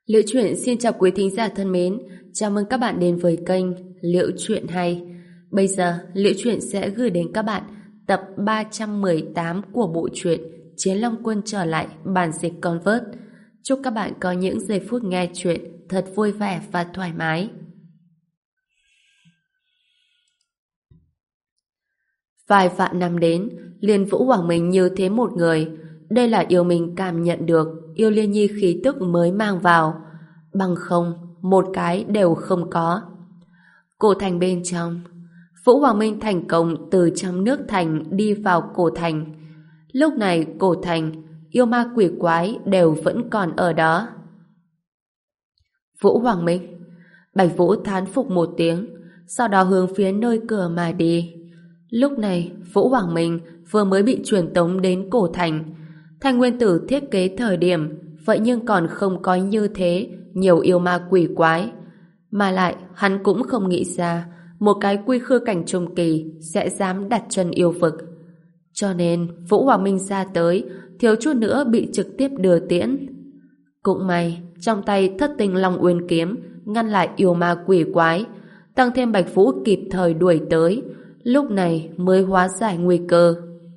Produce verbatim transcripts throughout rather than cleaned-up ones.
Liễu Chuyện xin chào quý thính giả thân mến, chào mừng các bạn đến với kênh Liễu Chuyện Hay. Bây giờ, Liễu Chuyện sẽ gửi đến các bạn tập ba trăm mười tám của bộ truyện Chiến Long Quân trở lại bản dịch Convert. Chúc các bạn có những giây phút nghe chuyện thật vui vẻ và thoải mái. Vài vạn năm đến, liền Vũ Hoàng Minh như thế một người. Đây là yêu mình cảm nhận được Yêu Liên Nhi khí tức mới mang vào. Bằng không, một cái đều không có. Cổ thành bên trong, Vũ Hoàng Minh thành công từ trong nước thành đi vào cổ thành. Lúc này cổ thành, yêu ma quỷ quái đều vẫn còn ở đó. Vũ Hoàng Minh, Bạch Vũ thán phục một tiếng, sau đó hướng phía nơi cửa mà đi. Lúc này, Vũ Hoàng Minh vừa mới bị truyền tống đến cổ thành. Thanh nguyên tử thiết kế thời điểm, vậy nhưng còn không có như thế nhiều yêu ma quỷ quái. Mà lại, hắn cũng không nghĩ ra một cái quy khư cảnh trung kỳ sẽ dám đặt chân yêu vực. Cho nên, Vũ Hoàng Minh ra tới, thiếu chút nữa bị trực tiếp đưa tiễn. Cũng may, trong tay thất tinh Long Uyên kiếm ngăn lại yêu ma quỷ quái, tăng thêm Bạch Vũ kịp thời đuổi tới, lúc này mới hóa giải nguy cơ.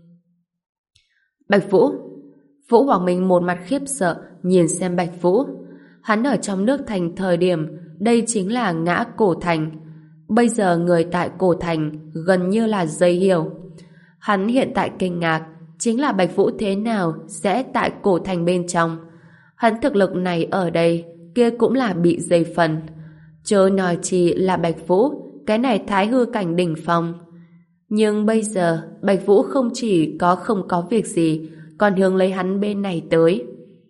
Bạch Vũ, Vũ Hoàng Minh một mặt khiếp sợ nhìn xem Bạch Vũ. Hắn ở trong nước thành thời điểm đây chính là ngã cổ thành. Bây giờ người tại cổ thành gần như là dây hiểu. Hắn hiện tại kinh ngạc chính là Bạch Vũ thế nào sẽ tại cổ thành bên trong. Hắn thực lực này ở đây kia cũng là bị dây phần. Chớ nói chi là Bạch Vũ, cái này thái hư cảnh đỉnh phong. Nhưng bây giờ Bạch Vũ không chỉ có không có việc gì, còn hướng lấy hắn bên này tới.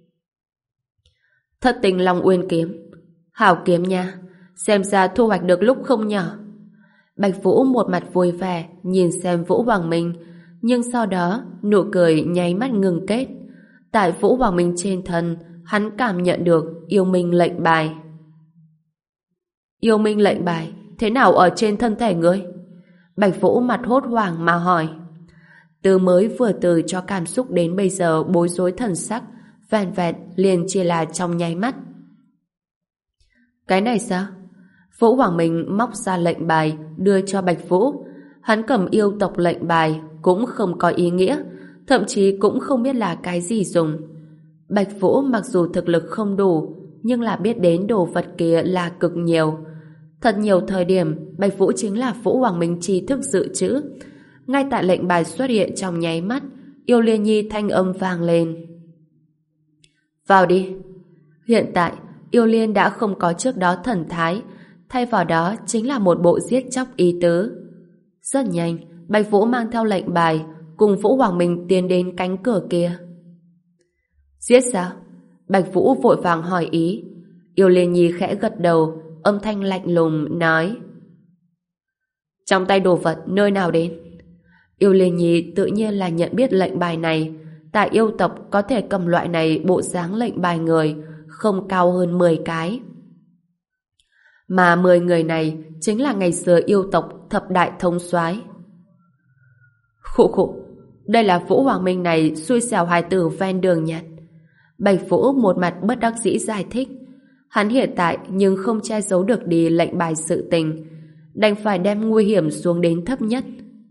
Thất tình Long Uyên kiếm, hảo kiếm nha, xem ra thu hoạch được lúc không nhỏ. Bạch Vũ một mặt vui vẻ nhìn xem Vũ Hoàng Minh, nhưng sau đó nụ cười nháy mắt ngừng kết. Tại Vũ Hoàng Minh trên thân, hắn cảm nhận được yêu minh lệnh bài. Yêu minh lệnh bài thế nào ở trên thân thể ngươi? Bạch Vũ mặt hốt hoảng mà hỏi. Từ mới vừa từ cho cảm xúc đến bây giờ bối rối thần sắc, vẹn vẹn liền chỉ là trong nháy mắt. Cái này sao? Vũ Hoàng Minh móc ra lệnh bài đưa cho Bạch Vũ. Hắn cầm yêu tộc lệnh bài cũng không có ý nghĩa, thậm chí cũng không biết là cái gì dùng. Bạch Vũ mặc dù thực lực không đủ, nhưng là biết đến đồ vật kia là cực nhiều. Thật nhiều thời điểm Bạch Vũ chính là Vũ Hoàng Minh tri thức dự trữ. Ngay tại lệnh bài xuất hiện trong nháy mắt, Yêu Liên Nhi thanh âm vang lên. Vào đi. Hiện tại, Yêu Liên đã không có trước đó thần thái, thay vào đó chính là một bộ giết chóc ý tứ. Rất nhanh, Bạch Vũ mang theo lệnh bài, cùng Vũ Hoàng Minh tiến đến cánh cửa kia. Giết sao? Bạch Vũ vội vàng hỏi ý. Yêu Liên Nhi khẽ gật đầu, âm thanh lạnh lùng nói. Trong tay đồ vật nơi nào đến? Yêu Liên Nhi tự nhiên là nhận biết lệnh bài này. Tại yêu tộc có thể cầm loại này bộ dáng lệnh bài người không cao hơn mười cái. Mà mười người này chính là ngày xưa yêu tộc thập đại thống soái. Khụ khụ, đây là Vũ Hoàng Minh này xui xẻo hài tử ven đường nhặt. Bạch Vũ một mặt bất đắc dĩ giải thích. Hắn hiện tại nhưng không che giấu được đi lệnh bài sự tình, đành phải đem nguy hiểm xuống đến thấp nhất.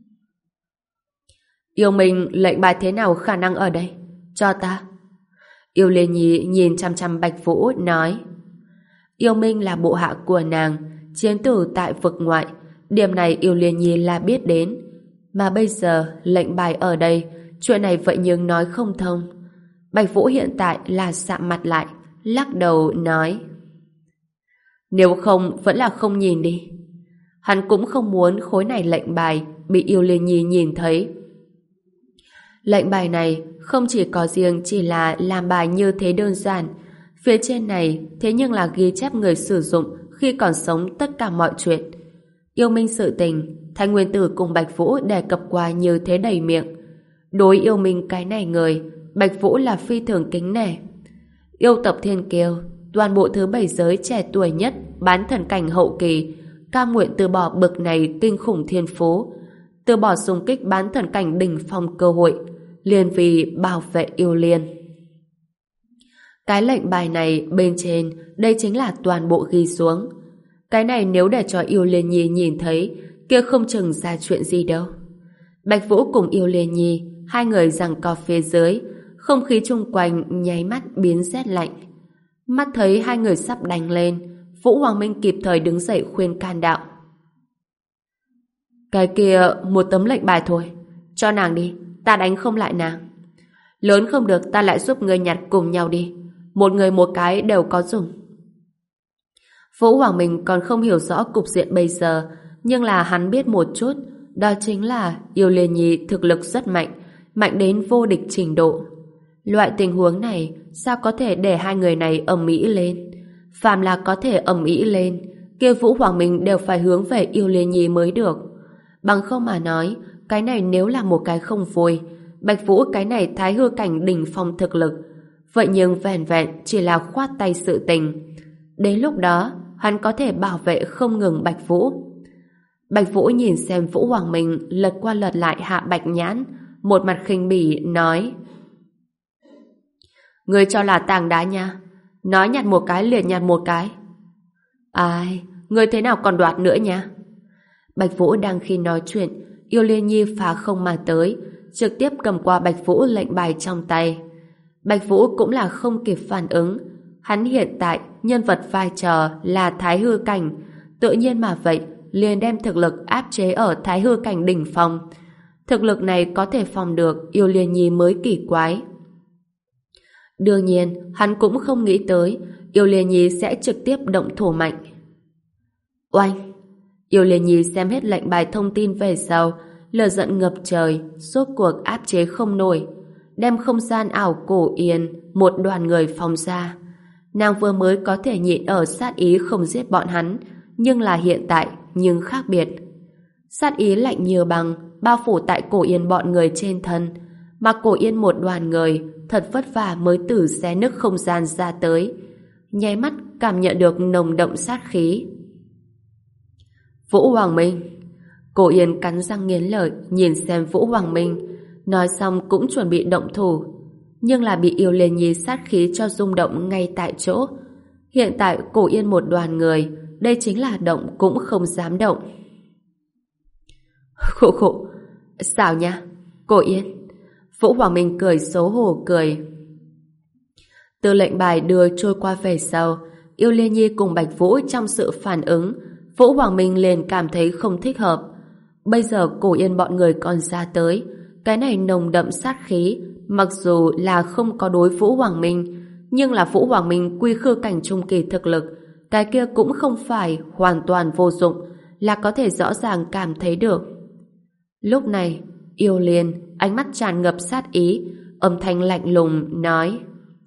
Yêu Minh lệnh bài thế nào khả năng ở đây? Cho ta. Yêu Liên Nhi nhìn chăm chăm Bạch Vũ nói. Yêu Minh là bộ hạ của nàng, chiến tử tại vực ngoại. Điểm này Yêu Liên Nhi là biết đến. Mà bây giờ lệnh bài ở đây, chuyện này vậy nhưng nói không thông. Bạch Vũ hiện tại là sạm mặt lại, lắc đầu nói. Nếu không vẫn là không nhìn đi. Hắn cũng không muốn khối này lệnh bài bị Yêu Liên Nhi nhìn thấy. Lệnh bài này không chỉ có riêng chỉ là làm bài như thế đơn giản. Phía trên này thế nhưng là ghi chép người sử dụng khi còn sống tất cả mọi chuyện. Yêu Minh sự tình, Thanh Nguyên Tử cùng Bạch Vũ đề cập qua như thế đầy miệng. Đối Yêu Minh cái này người, Bạch Vũ là phi thường kính nể. Yêu tộc Thiên Kiêu, toàn bộ thứ bảy giới trẻ tuổi nhất bán thần cảnh hậu kỳ, cam nguyện từ bỏ bực này kinh khủng thiên phú, từ bỏ xung kích bán thần cảnh đỉnh phong cơ hội, liền vì bảo vệ Yêu Liên. Cái lệnh bài này bên trên, đây chính là toàn bộ ghi xuống. Cái này nếu để cho Yêu Liên Nhi nhìn thấy, kia không chừng ra chuyện gì đâu. Bạch Vũ cùng Yêu Liên Nhi, hai người giằng co phía dưới, không khí chung quanh nháy mắt biến rét lạnh. Mắt thấy hai người sắp đánh lên, Vũ Hoàng Minh kịp thời đứng dậy khuyên can đạo. Cái kia một tấm lệnh bài thôi, cho nàng đi, ta đánh không lại nàng. Lớn không được ta lại giúp người nhặt cùng nhau đi, một người một cái đều có dùng. Vũ Hoàng Minh còn không hiểu rõ cục diện bây giờ, nhưng là hắn biết một chút, đó chính là Yêu Liên Nhi thực lực rất mạnh, mạnh đến vô địch trình độ. Loại tình huống này sao có thể để hai người này ầm ĩ lên? Phàm là có thể ầm ĩ lên, kia Vũ Hoàng Minh đều phải hướng về Yêu Liên Nhi mới được. Bằng không mà nói, cái này nếu là một cái không vui, Bạch Vũ cái này thái hư cảnh đỉnh phong thực lực, vậy nhưng vẻn vẹn chỉ là khoát tay sự tình. Đến lúc đó, hắn có thể bảo vệ không ngừng Bạch Vũ. Bạch Vũ nhìn xem Vũ Hoàng Minh lật qua lật lại hạ bạch nhãn, một mặt khinh bỉ nói: Ngươi cho là tảng đá nha, nói nhặt một cái liền nhặt một cái. Ai, ngươi thế nào còn đoạt nữa nha? Bạch Vũ đang khi nói chuyện, Yêu Liên Nhi phá không mà tới, trực tiếp cầm qua Bạch Vũ lệnh bài trong tay. Bạch Vũ cũng là không kịp phản ứng, hắn hiện tại nhân vật vai trò là thái hư cảnh, tự nhiên mà vậy liền đem thực lực áp chế ở thái hư cảnh đỉnh phong. Thực lực này có thể phòng được Yêu Liên Nhi mới kỳ quái. Đương nhiên, hắn cũng không nghĩ tới Yêu Liên Nhi sẽ trực tiếp động thủ mạnh. Oanh! Yêu Liên Nhi xem hết lệnh bài thông tin về sau, lửa giận ngập trời, rốt cuộc áp chế không nổi, đem không gian ảo cổ yên một đoàn người phóng ra. Nàng vừa mới có thể nhịn ở sát ý không giết bọn hắn, nhưng là hiện tại nhưng khác biệt. Sát ý lạnh như băng bao phủ tại cổ yên bọn người trên thân, mà cổ yên một đoàn người thật vất vả mới từ xé nứt không gian ra tới, nháy mắt cảm nhận được nồng đậm sát khí. Vũ Hoàng Minh. Cổ yên cắn răng nghiến lợi nhìn xem Vũ Hoàng Minh, nói xong cũng chuẩn bị động thủ, nhưng là bị Yêu Liên Nhi sát khí cho rung động ngay tại chỗ. Hiện tại cổ yên một đoàn người, đây chính là động cũng không dám động. Khổ khổ, sao nha, cổ yên. Vũ Hoàng Minh cười xấu hổ cười. Từ lệnh bài đưa trôi qua về sau, Yêu Liên Nhi cùng Bạch Vũ trong sự phản ứng, Vũ Hoàng Minh liền cảm thấy không thích hợp. Bây giờ cổ yên bọn người còn ra tới, cái này nồng đậm sát khí, mặc dù là không có đối Vũ Hoàng Minh, nhưng là Vũ Hoàng Minh quy khư cảnh trung kỳ thực lực, cái kia cũng không phải hoàn toàn vô dụng, là có thể rõ ràng cảm thấy được. Lúc này, Yêu Liên ánh mắt tràn ngập sát ý, âm thanh lạnh lùng nói: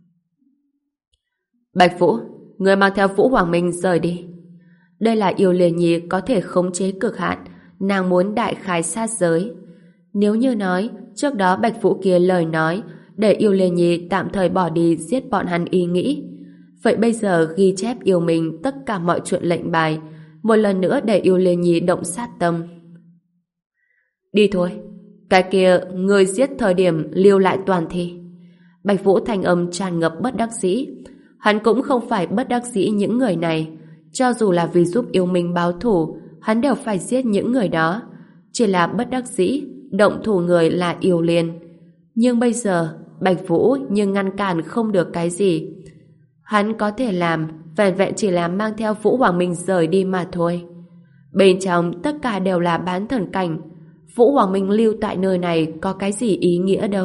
Bạch Vũ, người mang theo Vũ Hoàng Minh rời đi. Đây là Yêu Liên Nhi có thể khống chế cực hạn, nàng muốn đại khai sát giới. Nếu như nói trước đó Bạch Vũ kia lời nói để Yêu Liên Nhi tạm thời bỏ đi giết bọn hắn ý nghĩ, vậy bây giờ ghi chép yêu mình tất cả mọi chuyện lệnh bài, một lần nữa để Yêu Liên Nhi động sát tâm. Đi thôi, cái kia người giết thời điểm lưu lại toàn thi. Bạch Vũ thanh âm tràn ngập bất đắc dĩ. Hắn cũng không phải bất đắc dĩ những người này, cho dù là vì giúp yêu mình báo thù, hắn đều phải giết những người đó. Chỉ là bất đắc dĩ, động thủ người là Yêu Liên. Nhưng bây giờ, Bạch Vũ nhưng ngăn cản không được cái gì. Hắn có thể làm, vẹn vẹn chỉ là mang theo Vũ Hoàng Minh rời đi mà thôi. Bên trong tất cả đều là bán thần cảnh. Vũ Hoàng Minh lưu tại nơi này có cái gì ý nghĩa đâu.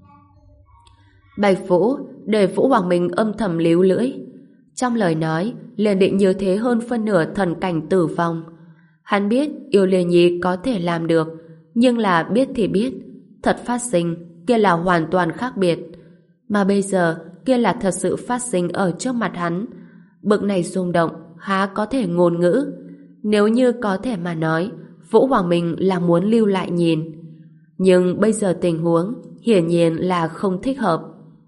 Bạch Vũ để Vũ Hoàng Minh âm thầm líu lưỡi. Trong lời nói, liền định như thế hơn phân nửa thần cảnh tử vong. Hắn biết Yêu Liên Nhi có thể làm được, nhưng là biết thì biết, thật phát sinh, kia là hoàn toàn khác biệt. Mà bây giờ, kia là thật sự phát sinh ở trước mặt hắn. Bực này rung động, há có thể ngôn ngữ. Nếu như có thể mà nói, Vũ Hoàng Minh là muốn lưu lại nhìn. Nhưng bây giờ tình huống, hiển nhiên là không thích hợp.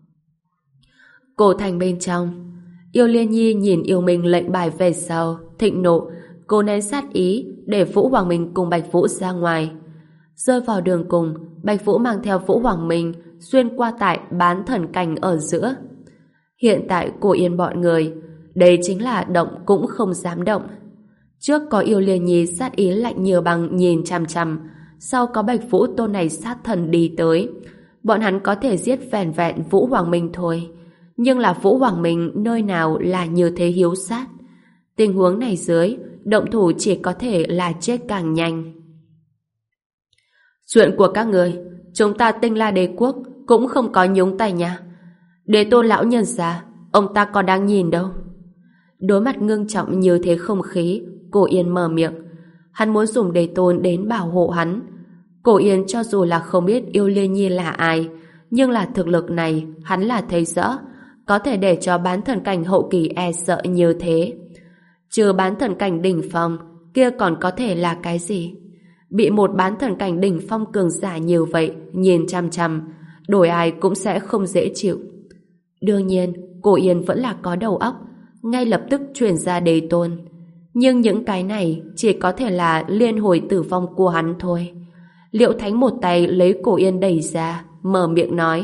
Cổ thành bên trong, Yêu Liên Nhi nhìn Yêu Minh lệnh bài về sau, thịnh nộ, cô nén sát ý để Vũ Hoàng Minh cùng Bạch Vũ ra ngoài. Rơi vào đường cùng, Bạch Vũ mang theo Vũ Hoàng Minh xuyên qua tại bán thần cảnh ở giữa. Hiện tại cô Yên bọn người, đây chính là động cũng không dám động. Trước có Yêu Liên Nhi sát ý lạnh như băng nhìn chằm chằm, sau có Bạch Vũ tôn này sát thần đi tới. Bọn hắn có thể giết vẻn vẹn Vũ Hoàng Minh thôi, nhưng là Vũ Hoàng Minh nơi nào là như thế hiếu sát. Tình huống này dưới, động thủ chỉ có thể là chết càng nhanh. Chuyện của các người, chúng ta Tinh La Đế Quốc cũng không có nhúng tay nha. Đế tôn lão nhân già, ông ta còn đang nhìn đâu. Đối mặt ngưng trọng như thế không khí, Cổ Yên mở miệng. Hắn muốn dùng đế tôn đến bảo hộ hắn. Cổ Yên cho dù là không biết Yêu Liên Nhi là ai, nhưng là thực lực này hắn là thấy rõ, có thể để cho bán thần cảnh hậu kỳ e sợ như thế. Trừ bán thần cảnh đỉnh phong, kia còn có thể là cái gì? Bị một bán thần cảnh đỉnh phong cường giả như vậy nhìn chăm chăm, đổi ai cũng sẽ không dễ chịu. Đương nhiên, Cổ Yên vẫn là có đầu óc, ngay lập tức chuyển ra đế tôn. Nhưng những cái này chỉ có thể là liên hồi tử vong của hắn thôi. Liễu Thánh một tay lấy Cổ Yên đẩy ra, mở miệng nói.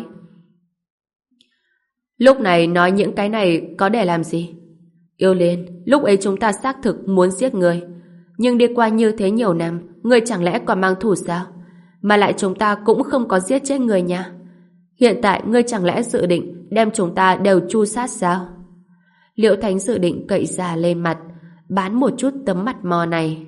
Lúc này nói những cái này có để làm gì? Yêu Liên, lúc ấy chúng ta xác thực muốn giết người. Nhưng đi qua như thế nhiều năm, người chẳng lẽ còn mang thù sao? Mà lại chúng ta cũng không có giết chết người nha. Hiện tại ngươi chẳng lẽ dự định đem chúng ta đều tru sát sao? Liễu Thánh dự định cậy già lên mặt, bán một chút tấm mặt mò này.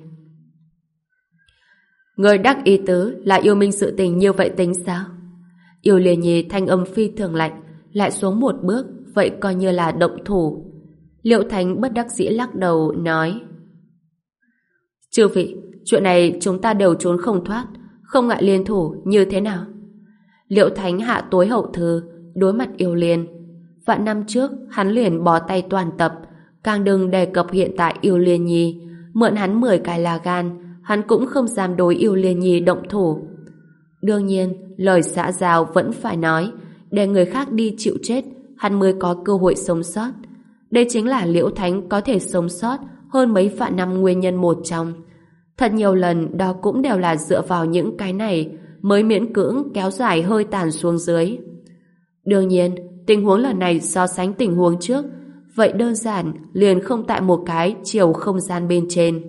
Người đắc ý tứ là yêu minh sự tình như vậy tính sao? Yêu Liên Nhi thanh âm phi thường lạnh, lại xuống một bước, vậy coi như là động thủ. Liễu Thánh bất đắc dĩ lắc đầu, nói. Chư vị, chuyện này chúng ta đều trốn không thoát, không ngại liên thủ như thế nào? Liễu Thánh hạ tối hậu thư, đối mặt Yêu Liên. Vạn năm trước, hắn liền bó tay toàn tập, càng đừng đề cập hiện tại Yêu Liên Nhi. Mượn hắn mười cái là gan, hắn cũng không dám đối Yêu Liên Nhi động thủ. Đương nhiên, lời xã giao vẫn phải nói, để người khác đi chịu chết, hắn mới có cơ hội sống sót. Đây chính là Liễu Thánh có thể sống sót hơn mấy vạn năm nguyên nhân một trong. Thật nhiều lần đó cũng đều là dựa vào những cái này mới miễn cưỡng kéo dài hơi tàn xuống dưới. Đương nhiên, tình huống lần này so sánh tình huống trước, vậy đơn giản liền không tại một cái chiều không gian bên trên.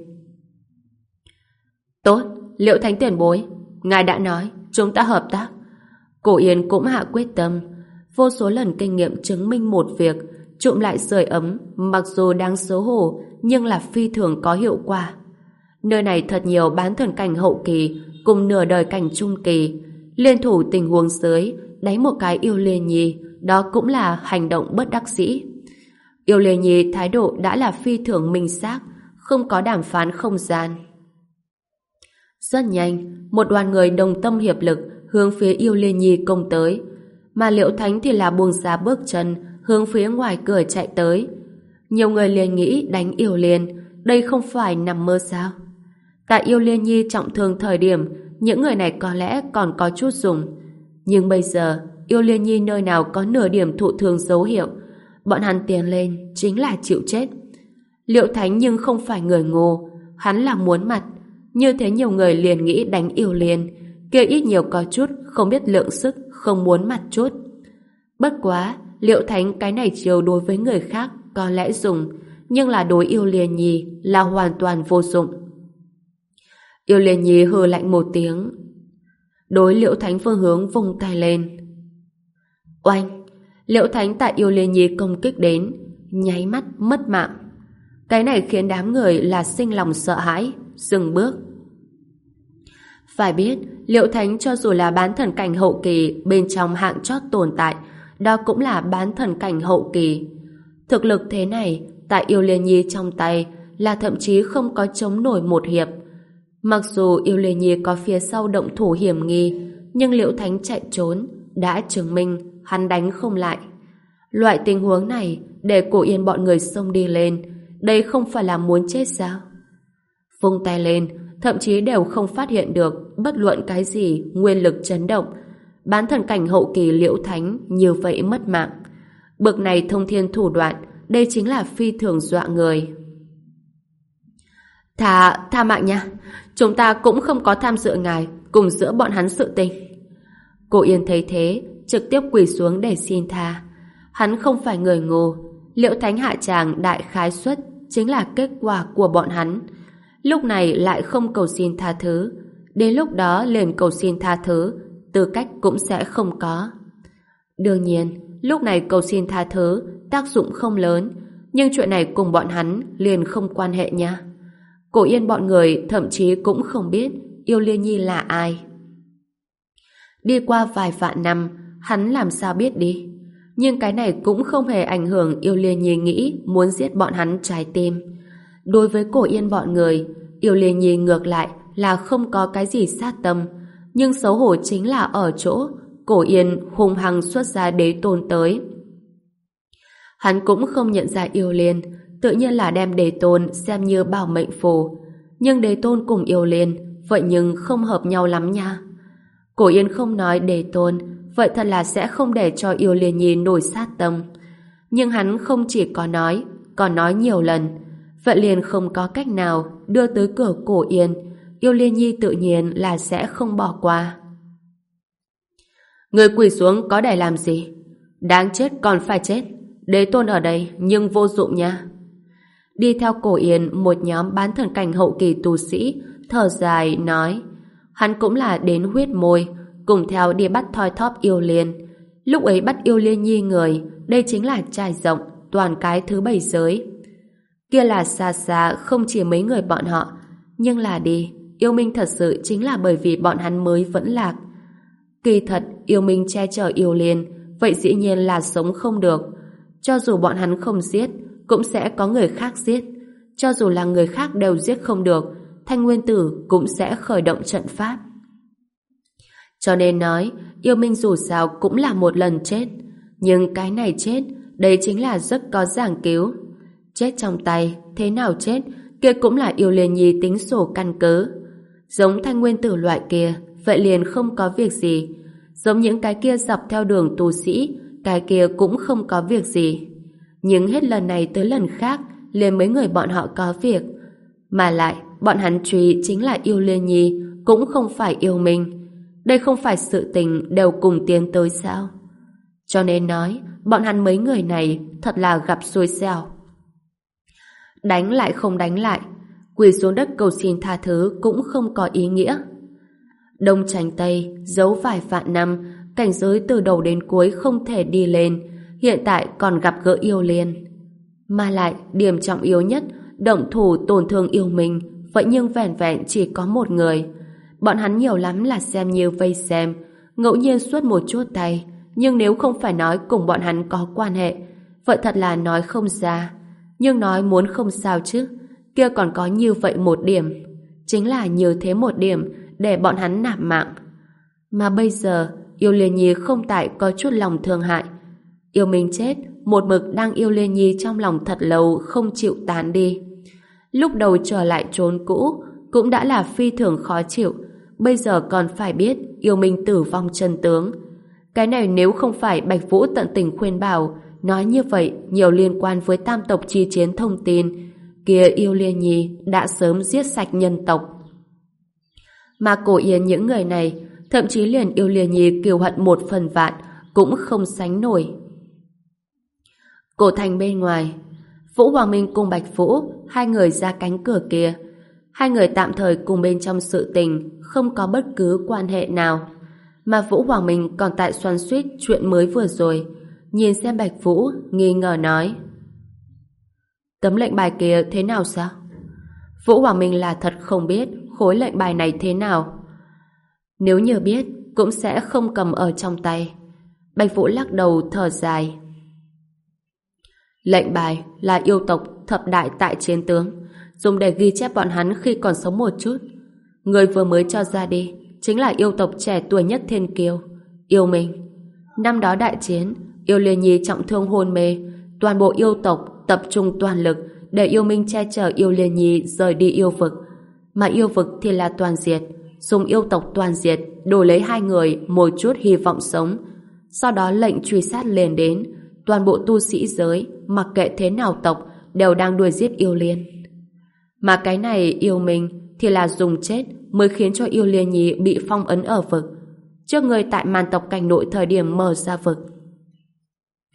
Tốt, Liễu Thánh tiền bối, ngài đã nói, chúng ta hợp tác. Cổ Yên cũng hạ quyết tâm. Vô số lần kinh nghiệm chứng minh một việc, trụm lại sưởi ấm, mặc dù đang xấu hổ, nhưng là phi thường có hiệu quả. Nơi này thật nhiều bán thần cảnh hậu kỳ, cùng nửa đời cảnh trung kỳ. Liên thủ tình huống dưới, đánh một cái Yêu Liên Nhi, đó cũng là hành động bất đắc dĩ. Yêu Liên Nhi thái độ đã là phi thường minh xác, không có đàm phán không gian. Rất nhanh, một đoàn người đồng tâm hiệp lực hướng phía Yêu Liên Nhi công tới, mà Liễu Thánh thì là buông ra bước chân hướng phía ngoài cửa chạy tới. Nhiều người liền nghĩ đánh Yêu Liên, đây không phải nằm mơ sao? Tại Yêu Liên Nhi trọng thương thời điểm, những người này có lẽ còn có chút dùng. Nhưng bây giờ, Yêu Liên Nhi nơi nào có nửa điểm thụ thương dấu hiệu. Bọn hắn tiến lên chính là chịu chết. Liễu Thánh nhưng không phải người ngu, hắn là muốn mặt. Như thế nhiều người liền nghĩ đánh Yêu Liên, kia ít nhiều có chút không biết lượng sức, không muốn mặt chút. Bất quá, Liễu Thánh cái này chiều đối với người khác có lẽ dùng, nhưng là đối Yêu Liên Nhi là hoàn toàn vô dụng. Yêu Liên Nhi hừ lạnh một tiếng, đối Liễu Thánh phương hướng vung tay lên. Oanh! Liễu Thánh tại Yêu Liên Nhi công kích đến, nháy mắt mất mạng. Cái này khiến đám người là sinh lòng sợ hãi, dừng bước. Phải biết, Liễu Thánh cho dù là bán thần cảnh hậu kỳ bên trong hạng chót tồn tại, đó cũng là bán thần cảnh hậu kỳ. Thực lực thế này, tại Yêu Liên Nhi trong tay là thậm chí không có chống nổi một hiệp. Mặc dù Yêu Liên Nhi có phía sau động thủ hiểm nghi, nhưng Liễu Thánh chạy trốn đã chứng minh hắn đánh không lại. Loại tình huống này để Cổ Yên bọn người xông đi lên, đây không phải là muốn chết sao? Vung tay lên, thậm chí đều không phát hiện được bất luận cái gì nguyên lực chấn động. Bán thần cảnh hậu kỳ Liễu Thánh như vậy mất mạng. Bực này thông thiên thủ đoạn, đây chính là phi thường dọa người. Thà, tha mạng nha, chúng ta cũng không có tham dự ngài cùng giữa bọn hắn sự tình. Cổ Yên thấy thế, trực tiếp quỳ xuống để xin tha. Hắn không phải người ngu. Liễu Thánh hạ tràng đại khái suất chính là kết quả của bọn hắn. Lúc này lại không cầu xin tha thứ. Đến lúc đó liền cầu xin tha thứ, tư cách cũng sẽ không có. Đương nhiên, lúc này cầu xin tha thứ tác dụng không lớn, nhưng chuyện này cùng bọn hắn liền không quan hệ nha. Cổ Yên bọn người thậm chí cũng không biết Yêu Liên Nhi là ai. Đi qua vài vạn năm, hắn làm sao biết đi. Nhưng cái này cũng không hề ảnh hưởng Yêu Liên Nhi nghĩ muốn giết bọn hắn trái tim. Đối với Cổ Yên bọn người, Yêu Liên Nhi ngược lại là không có cái gì sát tâm, nhưng xấu hổ chính là ở chỗ Cổ Yên hung hăng xuất ra đế tôn tới. Hắn cũng không nhận ra Yêu Liên, tự nhiên là đem đế tôn xem như bảo mệnh phù. Nhưng đế tôn cùng Yêu Liên vậy nhưng không hợp nhau lắm nha. Cổ Yên không nói đế tôn, vậy thật là sẽ không để cho Yêu Liên Nhi nổi sát tâm. Nhưng hắn không chỉ có nói, còn nói nhiều lần. Vậy liền không có cách nào đưa tới cửa Cổ Yên. Yêu Liên Nhi tự nhiên là sẽ không bỏ qua. Người quỳ xuống có để làm gì? Đáng chết còn phải chết. Đế tôn ở đây nhưng vô dụng nha. Đi theo Cổ Yên một nhóm bán thần cảnh hậu kỳ tu sĩ thở dài nói. Hắn cũng là đến huyết môi, cùng theo đi bắt thoi thóp Yêu Liên. Lúc ấy bắt Yêu Liên Nhi người, đây chính là trải rộng toàn cái thứ bảy giới. Kia là xa xa không chỉ mấy người bọn họ, nhưng là đi, yêu minh thật sự chính là bởi vì bọn hắn mới vẫn lạc. Kỳ thật, yêu minh che chở Yêu Liên, vậy dĩ nhiên là sống không được. Cho dù bọn hắn không giết, cũng sẽ có người khác giết. Cho dù là người khác đều giết không được, Thanh Nguyên Tử cũng sẽ khởi động trận pháp. Cho nên nói, yêu minh dù sao cũng là một lần chết. Nhưng cái này chết, đây chính là rất có giảng cứu. Chết trong tay, thế nào chết, kia cũng là Yêu Liên Nhi tính sổ căn cứ. Giống Thanh Nguyên Tử loại kia, vậy liền không có việc gì. Giống những cái kia dọc theo đường tu sĩ, cái kia cũng không có việc gì. Nhưng hết lần này tới lần khác, liền mấy người bọn họ có việc. Mà lại, bọn hắn truy chính là Yêu Liên Nhi, cũng không phải yêu mình. Đây không phải sự tình đều cùng tiến tới sao? Cho nên nói, bọn hắn mấy người này thật là gặp xui xẻo. Đánh lại không đánh lại, quỳ xuống đất cầu xin tha thứ cũng không có ý nghĩa. Đông tránh Tây, giấu vài vạn năm, cảnh giới từ đầu đến cuối không thể đi lên, hiện tại còn gặp gỡ Yêu Liên. Mà lại, điểm trọng yếu nhất, động thủ tổn thương yêu mình, vậy nhưng vẻn vẹn chỉ có một người. Bọn hắn nhiều lắm là xem như vây xem, ngẫu nhiên xuất một chút tay, nhưng nếu không phải nói cùng bọn hắn có quan hệ, vậy thật là nói không ra. Nhưng nói muốn không sao chứ, kia còn có như vậy một điểm, chính là như thế một điểm để bọn hắn nạp mạng. Mà bây giờ, Yêu Liên Nhi không tại có chút lòng thương hại. Yêu mình chết, một mực đang yêu Liên Nhi trong lòng thật lâu không chịu tán đi. Lúc đầu trở lại chốn cũ, cũng đã là phi thường khó chịu, bây giờ còn phải biết yêu mình tử vong chân tướng. Cái này nếu không phải Bạch Vũ tận tình khuyên bảo, nói như vậy nhiều liên quan với tam tộc chi chiến thông tin, kia Yêu Liên Nhi đã sớm giết sạch nhân tộc. Mà Cổ Yên những người này, thậm chí liền Yêu Liên Nhi kiêu hận một phần vạn cũng không sánh nổi. Cổ thành bên ngoài, Vũ Hoàng Minh cùng Bạch Vũ, hai người ra cánh cửa kia. Hai người tạm thời cùng bên trong sự tình, không có bất cứ quan hệ nào. Mà Vũ Hoàng Minh còn tại xoắn xuýt chuyện mới vừa rồi. Nhìn xem Bạch Vũ, nghi ngờ nói. Tấm lệnh bài kia thế nào sao? Vũ Hoàng Minh là thật không biết khối lệnh bài này thế nào. Nếu như biết, cũng sẽ không cầm ở trong tay. Bạch Vũ lắc đầu thở dài. Lệnh bài là yêu tộc thập đại tại chiến tướng, dùng để ghi chép bọn hắn khi còn sống một chút. Người vừa mới cho ra đi chính là yêu tộc trẻ tuổi nhất thiên kiêu, Yêu Minh. Năm đó đại chiến, Yêu Liên Nhi trọng thương hôn mê, toàn bộ yêu tộc tập trung toàn lực để Yêu Minh che chở Yêu Liên Nhi rời đi yêu vực. Mà yêu vực thì là toàn diệt, dùng yêu tộc toàn diệt đổi lấy hai người một chút hy vọng sống. Sau đó lệnh truy sát liền đến, toàn bộ tu sĩ giới, mặc kệ thế nào tộc, đều đang đuổi giết Yêu Liên. Mà cái này Yêu Minh thì là dùng chết mới khiến cho Yêu Liên Nhi bị phong ấn ở vực, trước người tại màn tộc cảnh nội thời điểm mở ra vực.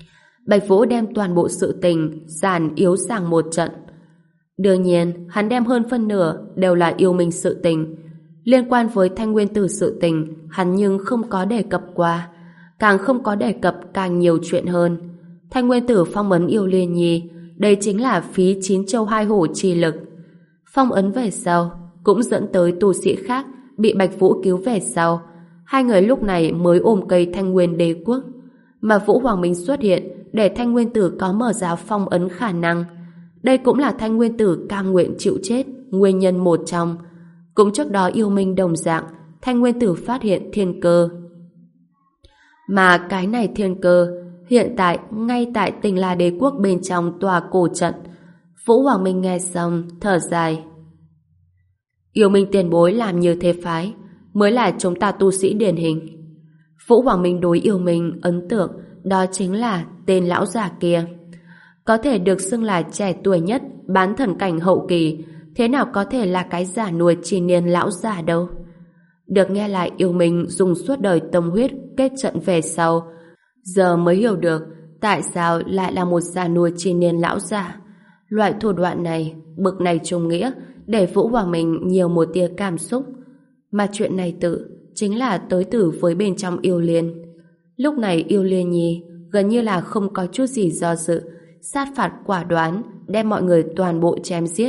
Bạch Vũ đem toàn bộ sự tình dàn yếu sàng một trận. Đương nhiên, hắn đem hơn phân nửa đều là yêu minh sự tình. Liên quan với Thanh Nguyên Tử sự tình, hắn nhưng không có đề cập qua, càng không có đề cập càng nhiều chuyện hơn. Thanh Nguyên Tử phong ấn yêu Liên Nhi, đây chính là phí chín châu hai hổ chi lực. Phong ấn về sau, cũng dẫn tới tu sĩ khác bị Bạch Vũ cứu về sau. Hai người lúc này mới ôm cây Thanh Nguyên Đế Quốc, mà Vũ Hoàng Minh xuất hiện để Thanh Nguyên Tử có mở ra phong ấn khả năng. Đây cũng là Thanh Nguyên Tử cam nguyện chịu chết nguyên nhân một trong. Cũng trước đó yêu minh đồng dạng, Thanh Nguyên Tử phát hiện thiên cơ. Mà cái này thiên cơ hiện tại ngay tại Tinh La Đế Quốc bên trong tòa cổ trận. Vũ Hoàng Minh nghe xong thở dài. Yêu minh tiền bối làm như thế phái mới là chúng ta tu sĩ điển hình. Vũ Hoàng Minh đối yêu minh ấn tượng đó chính là tên lão già kia. Có thể được xưng là trẻ tuổi nhất bán thần cảnh hậu kỳ, thế nào có thể là cái giả nuôi chi niên lão già đâu. Được nghe lại yêu minh dùng suốt đời tâm huyết kết trận về sau, giờ mới hiểu được tại sao lại là một giả nuôi chi niên lão già. Loại thủ đoạn này, bực này trung nghĩa, để Vũ Hoàng Minh nhiều một tia cảm xúc. Mà chuyện này tự chính là tới từ với bên trong yêu liên. Lúc này yêu liên nhi gần như là không có chút gì do dự, sát phạt quả đoán, đem mọi người toàn bộ chém giết.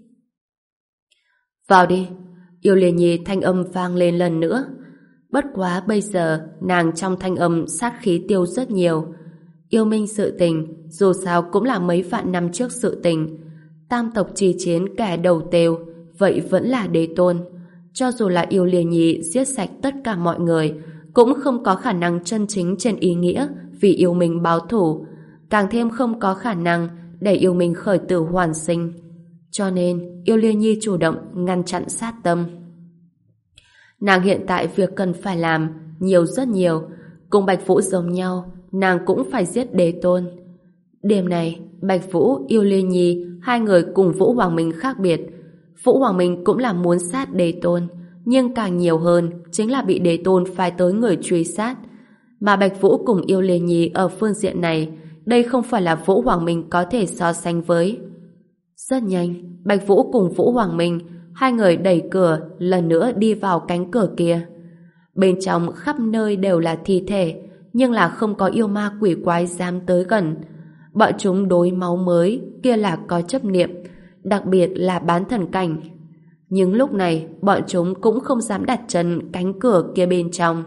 Vào đi. Yêu liên nhi thanh âm vang lên lần nữa. Bất quá bây giờ nàng trong thanh âm sát khí tiêu rất nhiều. Yêu minh sự tình dù sao cũng là mấy vạn năm trước sự tình. Tam tộc chi chiến kẻ đầu têu, vậy vẫn là đế tôn. Cho dù là yêu liên nhi giết sạch tất cả mọi người, cũng không có khả năng chân chính trên ý nghĩa vì yêu minh báo thù, càng thêm không có khả năng để yêu minh khởi tử hoàn sinh. Cho nên yêu liên nhi chủ động ngăn chặn sát tâm. Nàng hiện tại việc cần phải làm nhiều rất nhiều, cùng Bạch Vũ giống nhau, nàng cũng phải giết đế tôn. Đêm này Bạch Vũ, yêu liên nhi hai người cùng Vũ Hoàng Minh khác biệt. Vũ Hoàng Minh cũng là muốn sát đế tôn, nhưng càng nhiều hơn chính là bị đế tôn phái tới người truy sát. Mà Bạch Vũ cùng yêu liên nhi ở phương diện này, đây không phải là Vũ Hoàng Minh có thể so sánh với. Rất nhanh, Bạch Vũ cùng Vũ Hoàng Minh hai người đẩy cửa lần nữa đi vào cánh cửa kia. Bên trong khắp nơi đều là thi thể, nhưng là không có yêu ma quỷ quái dám tới gần. Bọn chúng đối máu mới kia là có chấp niệm, đặc biệt là bán thần cảnh. Nhưng lúc này bọn chúng cũng không dám đặt chân cánh cửa kia bên trong.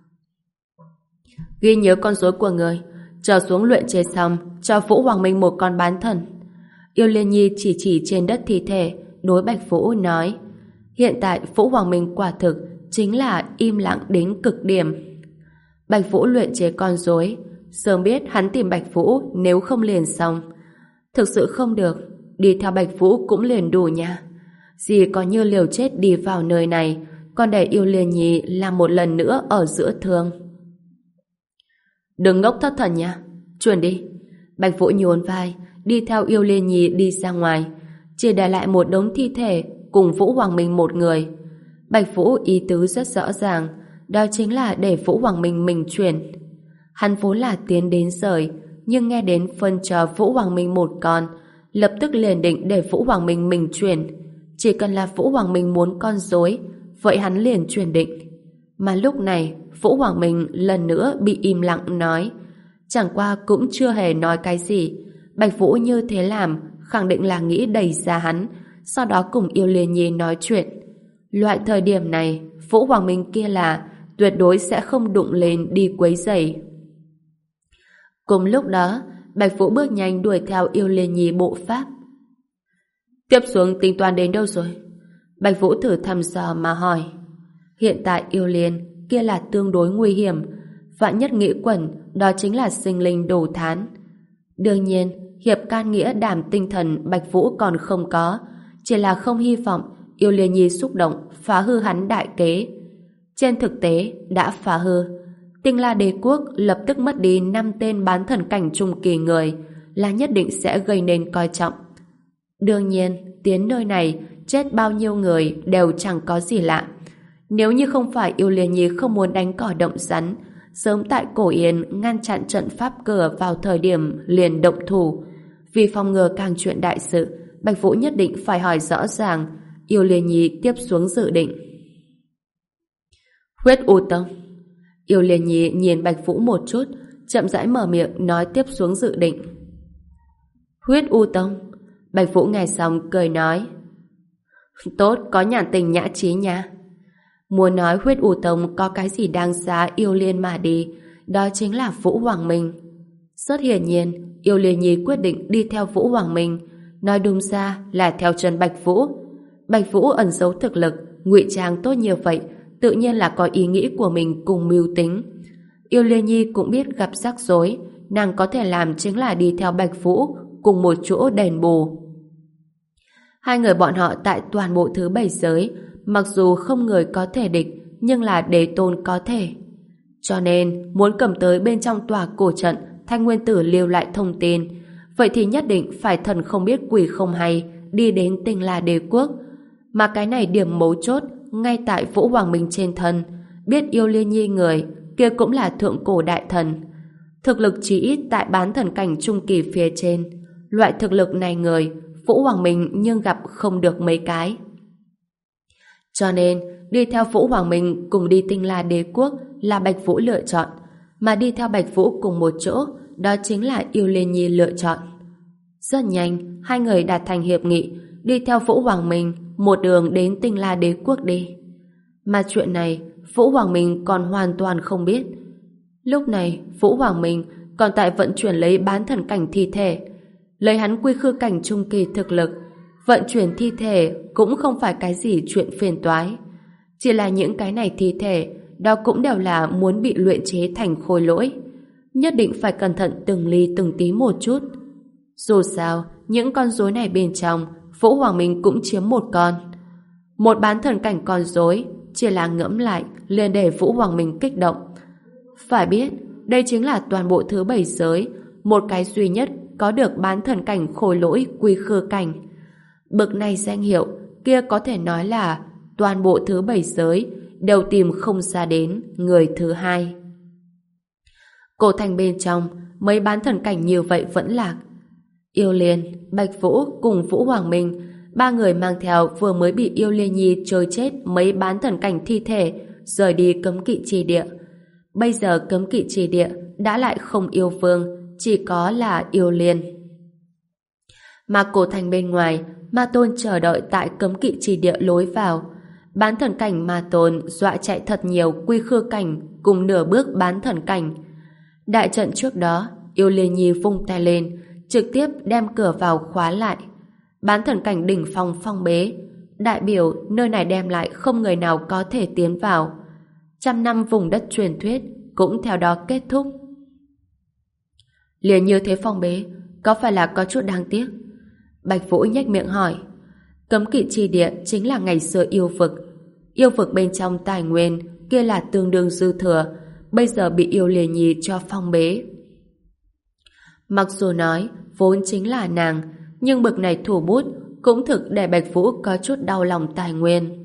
Ghi nhớ con rối của người, trở xuống luyện chế xong cho Vũ Hoàng Minh một con bán thần. Yêu liên nhi chỉ chỉ trên đất thi thể, đối Bạch Vũ nói. Hiện tại Vũ Hoàng Minh quả thực chính là im lặng đến cực điểm. Bạch Vũ luyện chế con rối, sớm biết hắn tìm Bạch Vũ nếu không liền xong. Thực sự không được, đi theo Bạch Vũ cũng liền đủ nha. Dì có như liều chết đi vào nơi này, còn để yêu liên nhi làm một lần nữa ở giữa thương. Đừng ngốc thất thần nha, chuyển đi. Bạch Vũ nhún vai, đi theo yêu liên nhi đi ra ngoài, chỉ để lại một đống thi thể cùng Vũ Hoàng Minh một người. Bạch Vũ ý tứ rất rõ ràng, đó chính là để Vũ Hoàng Minh mình chuyển. Hắn vốn là tiến đến rời, nhưng nghe đến phân cho Vũ Hoàng Minh một con, lập tức liền định để Vũ Hoàng Minh mình chuyển. Chỉ cần là Vũ Hoàng Minh muốn con rối, vậy hắn liền chuyển định. Mà lúc này Vũ Hoàng Minh lần nữa bị im lặng nói, chẳng qua cũng chưa hề nói cái gì. Bạch Vũ như thế làm khẳng định là nghĩ đẩy ra hắn, sau đó cùng yêu liên nhi nói chuyện. Loại thời điểm này Vũ Hoàng Minh kia là tuyệt đối sẽ không đụng lên đi quấy rầy. Cùng lúc đó Bạch Vũ bước nhanh đuổi theo yêu liên nhi bộ pháp. Tiếp xuống tính toán đến đâu rồi? Bạch Vũ thử thăm dò mà hỏi. Hiện tại yêu liên kia là tương đối nguy hiểm, vạn nhất nghĩ quẩn đó chính là sinh linh đồ thán. Đương nhiên hiệp can nghĩa đảm tinh thần Bạch Vũ còn không có, chỉ là không hy vọng yêu liên nhi xúc động phá hư hắn đại kế. Trên thực tế đã phá hư. Tinh La Đế Quốc lập tức mất đi năm tên bán thần cảnh trung kỳ người, là nhất định sẽ gây nên coi trọng. Đương nhiên tiến nơi này chết bao nhiêu người đều chẳng có gì lạ. Nếu như không phải yêu liên nhi không muốn đánh cỏ động rắn, sớm tại Cổ Yên ngăn chặn trận pháp cửa vào thời điểm liền động thủ. Vì phòng ngừa càng chuyện đại sự, Bạch Vũ nhất định phải hỏi rõ ràng. Yêu Liên Nhi tiếp xuống dự định. Huyết U Tông. Yêu Liên Nhi nhìn Bạch Vũ một chút, chậm rãi mở miệng nói tiếp xuống dự định. Huyết U Tông. Bạch Vũ nghe xong cười nói. Tốt, có nhàn tình nhã trí nha. Muốn nói Huyết U Tông có cái gì đáng giá Yêu Liên mà đi, đó chính là Vũ Hoàng Minh. Rất hiển nhiên, Yêu Liên Nhi quyết định đi theo Vũ Hoàng Minh, nói đúng ra là theo chân Bạch Vũ. Bạch Vũ ẩn giấu thực lực, ngụy trang tốt như vậy, tự nhiên là có ý nghĩ của mình cùng mưu tính. Yêu Liên Nhi cũng biết gặp rắc rối, nàng có thể làm chính là đi theo Bạch Vũ cùng một chỗ đền bù. Hai người bọn họ tại toàn bộ thứ bảy giới, mặc dù không người có thể địch, nhưng là đế tôn có thể. Cho nên, muốn cầm tới bên trong tòa cổ trận, Thanh Nguyên Tử lưu lại thông tin, vậy thì nhất định phải thần không biết quỷ không hay, đi đến Tinh La Đế Quốc. Mà cái này điểm mấu chốt, ngay tại Vũ Hoàng Minh trên thân, biết Yêu Liên Nhi người, kia cũng là thượng cổ đại thần. Thực lực chỉ ít tại bán thần cảnh trung kỳ phía trên. Loại thực lực này người, Vũ Hoàng Minh nhưng gặp không được mấy cái. Cho nên, đi theo Vũ Hoàng Minh cùng đi Tinh La Đế Quốc là Bạch Vũ lựa chọn, mà đi theo Bạch Vũ cùng một chỗ, đó chính là Yêu Liên Nhi lựa chọn. Rất nhanh, hai người đạt thành hiệp nghị, đi theo Vũ Hoàng Minh một đường đến Tinh La Đế Quốc đi. Mà chuyện này, Vũ Hoàng Minh còn hoàn toàn không biết. Lúc này, Vũ Hoàng Minh còn tại vận chuyển lấy bán thần cảnh thi thể. Lấy hắn quy khư cảnh trung kỳ thực lực, vận chuyển thi thể cũng không phải cái gì chuyện phiền toái. Chỉ là những cái này thi thể, đó cũng đều là muốn bị luyện chế thành khối lỗi. Nhất định phải cẩn thận từng ly từng tí một chút. Dù sao, những con rối này bên trong, Vũ Hoàng Minh cũng chiếm một con. Một bán thần cảnh con rối, chỉ là ngẫm lại, liền để Vũ Hoàng Minh kích động. Phải biết, đây chính là toàn bộ thứ bảy giới, một cái duy nhất có được bán thần cảnh khôi lỗi quy khư cảnh. Bực này danh hiệu, kia có thể nói là toàn bộ thứ bảy giới đều tìm không ra đến người thứ hai. Cổ thành bên trong, mấy bán thần cảnh như vậy vẫn lạc. Yêu Liên, Bạch Vũ cùng Vũ Hoàng Minh, ba người mang theo vừa mới bị Yêu Liên Nhi chơi chết mấy bán thần cảnh thi thể, rời đi cấm kỵ trì địa. Bây giờ cấm kỵ trì địa đã lại không yêu vương, chỉ có là Yêu Liên. Mà cổ thành bên ngoài, Ma Tôn chờ đợi tại cấm kỵ trì địa lối vào. Bán thần cảnh Ma Tôn dọa chạy thật nhiều quy khư cảnh cùng nửa bước bán thần cảnh. Đại trận trước đó, Yêu Liên Nhi vung tay lên, trực tiếp đem cửa vào khóa lại. Bán thần cảnh đỉnh phong phong bế, đại biểu nơi này đem lại không người nào có thể tiến vào. Trăm năm vùng đất truyền thuyết cũng theo đó kết thúc. Liền như thế phong bế, có phải là có chút đáng tiếc? Bạch Vũ nhếch miệng hỏi. Cấm kỵ chi địa chính là ngày xưa yêu vực. Yêu vực bên trong tài nguyên kia là tương đương dư thừa, bây giờ bị Yêu Liên Nhi cho phong bế. Mặc dù nói vốn chính là nàng, nhưng bực này thủ bút cũng thực để Bạch Vũ có chút đau lòng tài nguyên.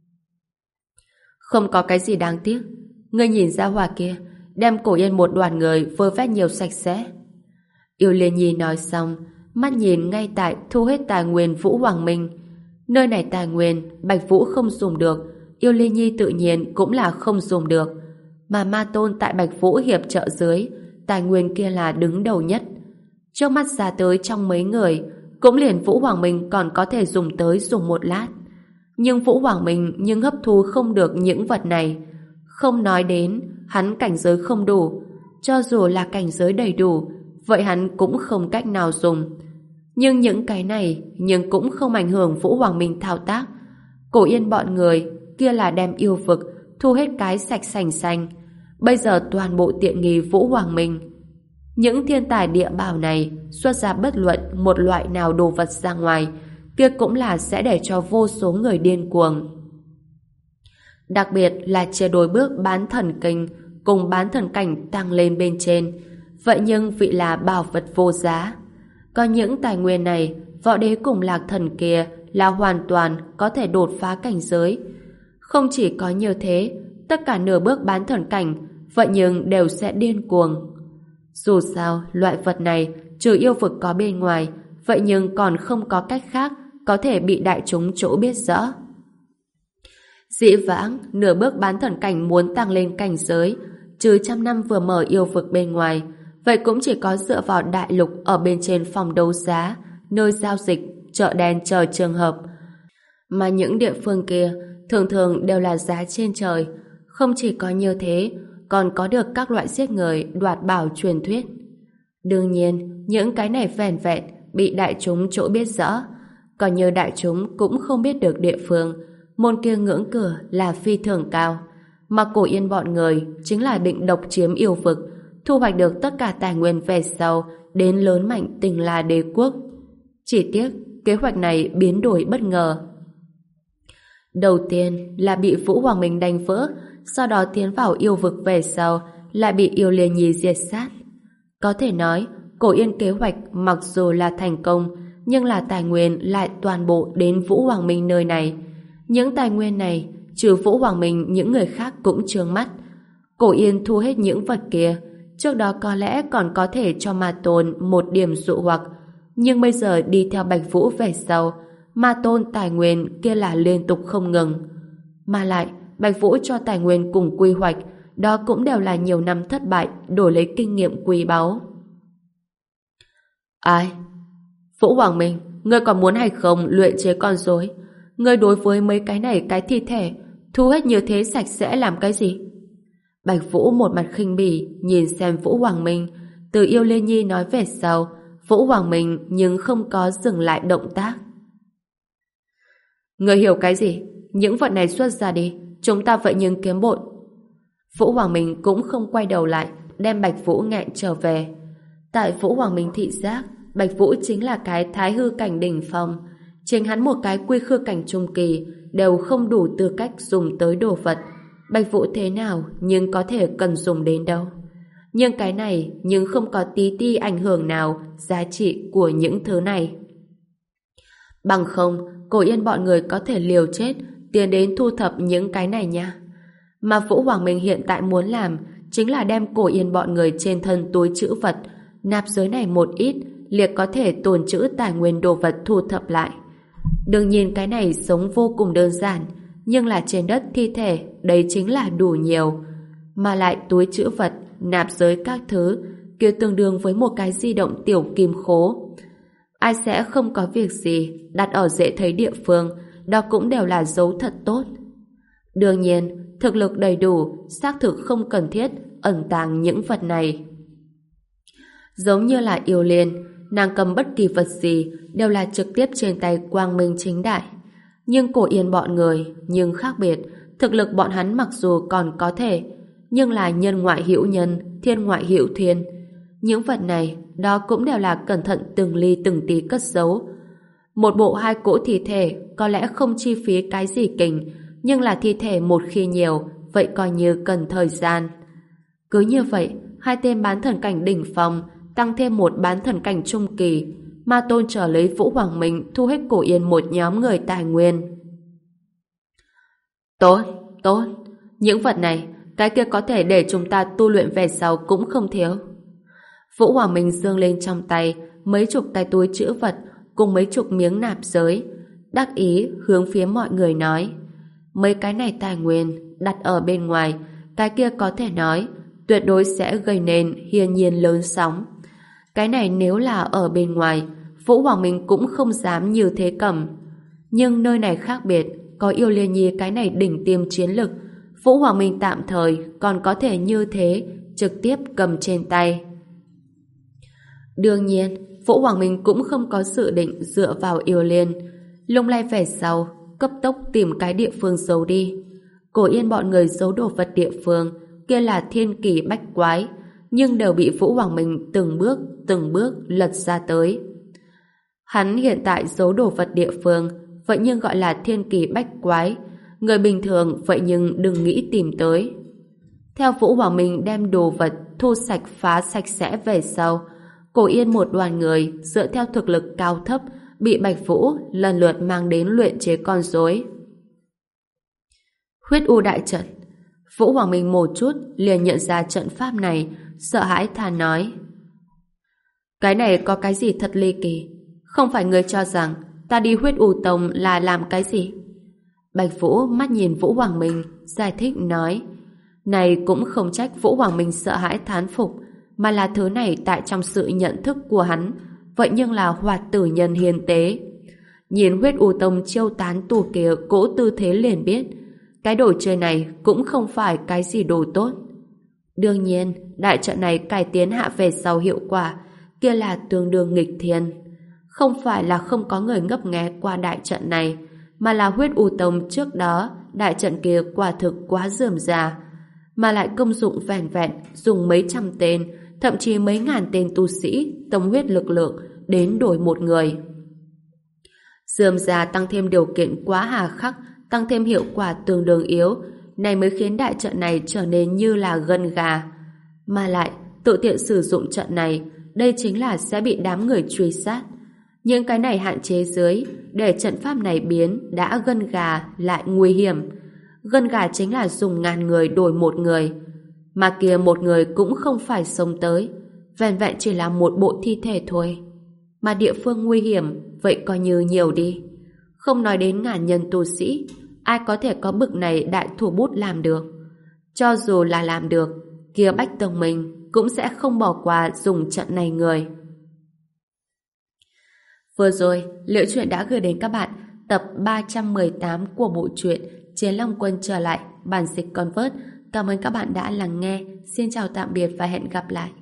Không có cái gì đáng tiếc. Ngươi nhìn ra hỏa kia, đem Cổ Yên một đoàn người vơ vét nhiều sạch sẽ. Yêu Liên Nhi nói xong, mắt nhìn ngay tại thu hết tài nguyên Vũ Hoàng Minh. Nơi này tài nguyên Bạch Vũ không dùng được, Yêu Liên Nhi tự nhiên cũng là không dùng được. Mà Ma Tôn tại Bạch Vũ hiệp trợ dưới, tài nguyên kia là đứng đầu nhất. Trước mắt ra tới trong mấy người, cũng liền Vũ Hoàng Minh còn có thể dùng tới dùng một lát. Nhưng Vũ Hoàng Minh nhưng hấp thu không được những vật này. Không nói đến, hắn cảnh giới không đủ. Cho dù là cảnh giới đầy đủ, vậy hắn cũng không cách nào dùng. Nhưng những cái này, nhưng cũng không ảnh hưởng Vũ Hoàng Minh thao tác. Cổ Yên bọn người, kia là đem yêu vực, thu hết cái sạch sành xanh. Bây giờ toàn bộ tiện nghi Vũ Hoàng Minh. Những thiên tài địa bảo này xuất ra bất luận một loại nào đồ vật ra ngoài, kia cũng là sẽ để cho vô số người điên cuồng. Đặc biệt là chia đôi bước bán thần kinh cùng bán thần cảnh tăng lên bên trên, vậy nhưng vị là bảo vật vô giá. Có những tài nguyên này, võ đế cùng lạc thần kia là hoàn toàn có thể đột phá cảnh giới. Không chỉ có như thế, tất cả nửa bước bán thần cảnh vậy nhưng đều sẽ điên cuồng. Dù sao, loại vật này trừ yêu vực có bên ngoài, vậy nhưng còn không có cách khác có thể bị đại chúng chỗ biết rõ. Dĩ vãng, nửa bước bán thần cảnh muốn tăng lên cảnh giới, trừ trăm năm vừa mở yêu vực bên ngoài, vậy cũng chỉ có dựa vào đại lục ở bên trên phòng đấu giá, nơi giao dịch, chợ đen chờ trường hợp. Mà những địa phương kia thường thường đều là giá trên trời. Không chỉ có như thế, còn có được các loại giết người đoạt bảo truyền thuyết. Đương nhiên, những cái này vẻn vẹn bị đại chúng chỗ biết rõ. Còn như đại chúng cũng không biết được địa phương, môn kia ngưỡng cửa là phi thường cao. Mà Cổ Yên bọn người chính là định độc chiếm yêu vực, thu hoạch được tất cả tài nguyên về sau đến lớn mạnh Tinh La Đế quốc. Chỉ tiếc, kế hoạch này biến đổi bất ngờ. Đầu tiên là bị Vũ Hoàng Minh đánh vỡ, sau đó tiến vào yêu vực về sau lại bị Yêu Liên Nhi diệt sát. Có thể nói, Cổ Yên kế hoạch mặc dù là thành công, nhưng là tài nguyên lại toàn bộ đến Vũ Hoàng Minh nơi này. Những tài nguyên này, trừ Vũ Hoàng Minh, những người khác cũng trướng mắt. Cổ Yên thu hết những vật kia, trước đó có lẽ còn có thể cho Ma Tôn một điểm dụ hoặc, nhưng bây giờ đi theo Bạch Vũ về sau, Ma Tôn tài nguyên kia là liên tục không ngừng. Mà lại, Bạch Vũ cho tài nguyên cùng quy hoạch, đó cũng đều là nhiều năm thất bại đổi lấy kinh nghiệm quý báu. Ai? Vũ Hoàng Minh, ngươi còn muốn hay không luyện chế con rối? Ngươi đối với mấy cái này cái thi thể, thu hết như thế sạch sẽ làm cái gì? Bạch Vũ một mặt khinh bỉ nhìn xem Vũ Hoàng Minh. Từ Yêu Liên Nhi nói về sau, Vũ Hoàng Minh nhưng không có dừng lại động tác. Ngươi hiểu cái gì? Những vật này xuất ra đi, chúng ta vậy nhưng kiếm bội. Vũ Hoàng Minh cũng không quay đầu lại, đem Bạch Vũ nghẹn trở về. Tại Vũ Hoàng Minh thị giác, Bạch Vũ chính là cái thái hư cảnh đỉnh phong. Chính hắn một cái quy khư cảnh trung kỳ đều không đủ tư cách dùng tới đồ vật. Bạch Vũ thế nào nhưng có thể cần dùng đến đâu. Nhưng cái này nhưng không có tí ti ảnh hưởng nào giá trị của những thứ này. Bằng không, Cổ Yên bọn người có thể liều chết tiến đến thu thập những cái này nha. Mà Vũ Hoàng Minh hiện tại muốn làm chính là đem Cổ Yên bọn người trên thân túi trữ vật, nạp giới này một ít, liệt có thể tồn trữ tài nguyên đồ vật thu thập lại. Đương nhiên cái này sống vô cùng đơn giản, nhưng là trên đất thi thể, đấy chính là đủ nhiều. Mà lại túi trữ vật, nạp giới các thứ, kia tương đương với một cái di động tiểu kim khố. Ai sẽ không có việc gì đặt ở dễ thấy địa phương, đó cũng đều là dấu thật tốt. Đương nhiên, thực lực đầy đủ, xác thực không cần thiết ẩn tàng những vật này. Giống như là Yêu Liên, nàng cầm bất kỳ vật gì đều là trực tiếp trên tay quang minh chính đại. Nhưng Cổ Yên bọn người, nhưng khác biệt, thực lực bọn hắn mặc dù còn có thể, nhưng là nhân ngoại hữu nhân, thiên ngoại hữu thiên. Những vật này, đó cũng đều là cẩn thận từng ly từng tí cất giấu. Một bộ hai cỗ thi thể có lẽ không chi phí cái gì kình, nhưng là thi thể một khi nhiều, vậy coi như cần thời gian. Cứ như vậy, hai tên bán thần cảnh đỉnh phong tăng thêm một bán thần cảnh trung kỳ, Ma Tôn trở lấy Vũ Hoàng Minh thu hết Cổ Yên một nhóm người tài nguyên. Tốt, tốt. Những vật này, cái kia có thể để chúng ta tu luyện về sau cũng không thiếu. Vũ Hoàng Minh giương lên trong tay mấy chục cái túi trữ vật cùng mấy chục miếng nạp giới, đắc ý hướng phía mọi người nói: mấy cái này tài nguyên đặt ở bên ngoài, cái kia có thể nói tuyệt đối sẽ gây nên hiên nhiên lớn sóng. Cái này nếu là ở bên ngoài, Vũ Hoàng Minh cũng không dám như thế cầm. Nhưng nơi này khác biệt, có Yêu Liên Nhi cái này đỉnh tiêm chiến lực, Vũ Hoàng Minh tạm thời còn có thể như thế trực tiếp cầm trên tay. Đương nhiên, Vũ Hoàng Minh cũng không có dự định dựa vào Yêu Liên. Lung lay về sau, cấp tốc tìm cái địa phương giấu đi. Cổ Yên bọn người giấu đồ vật địa phương kia là thiên kỳ bách quái, nhưng đều bị Vũ Hoàng Minh từng bước từng bước lật ra tới. Hắn hiện tại giấu đồ vật địa phương vậy nhưng gọi là thiên kỳ bách quái, người bình thường vậy nhưng đừng nghĩ tìm tới. Theo Vũ Hoàng Minh đem đồ vật thu sạch phá sạch sẽ về sau, Cổ Yên một đoàn người dựa theo thực lực cao thấp bị Bạch Vũ lần lượt mang đến luyện chế con rối. Huyết U đại trận. Vũ Hoàng Minh một chút liền nhận ra trận pháp này, sợ hãi than nói: cái này có cái gì thật ly kỳ? Không phải ngươi cho rằng ta đi Huyết U Tông là làm cái gì? Bạch Vũ mắt nhìn Vũ Hoàng Minh, giải thích nói: này cũng không trách Vũ Hoàng Minh sợ hãi thán phục, mà là thứ này tại trong sự nhận thức của hắn, vậy nhưng là hoạt tử nhân hiền tế. Nhìn Huyết U Tông chiêu tán tu kia cỗ tư thế liền biết, cái đồ chơi này cũng không phải cái gì đồ tốt. Đương nhiên, đại trận này cải tiến hạ về sau hiệu quả, kia là tương đương nghịch thiên. Không phải là không có người ngấp nghé qua đại trận này, mà là Huyết U Tông trước đó, đại trận kia quả thực quá rườm rà, mà lại công dụng vẻn vẹn dùng mấy trăm tên, thậm chí mấy ngàn tên tu sĩ, tâm huyết lực lượng đến đổi một người. Rườm rà tăng thêm điều kiện quá hà khắc, tăng thêm hiệu quả tương đương yếu, này mới khiến đại trận này trở nên như là gân gà. Mà lại, tự tiện sử dụng trận này, đây chính là sẽ bị đám người truy sát. Những cái này hạn chế dưới, để trận pháp này biến đã gân gà lại nguy hiểm. Gân gà chính là dùng ngàn người đổi một người, mà kia một người cũng không phải sống tới, vẹn vẹn chỉ là một bộ thi thể thôi. Mà địa phương nguy hiểm, vậy coi như nhiều đi. Không nói đến ngàn nhân tu sĩ, ai có thể có bực này đại thủ bút làm được. Cho dù là làm được, kia Bách Tông mình cũng sẽ không bỏ qua dùng trận này người. Vừa rồi, Liễu Chuyện đã gửi đến các bạn tập ba trăm mười tám của bộ truyện Chiến Long Quân trở lại, bản dịch Convert. Cảm ơn các bạn đã lắng nghe. Xin chào tạm biệt và hẹn gặp lại.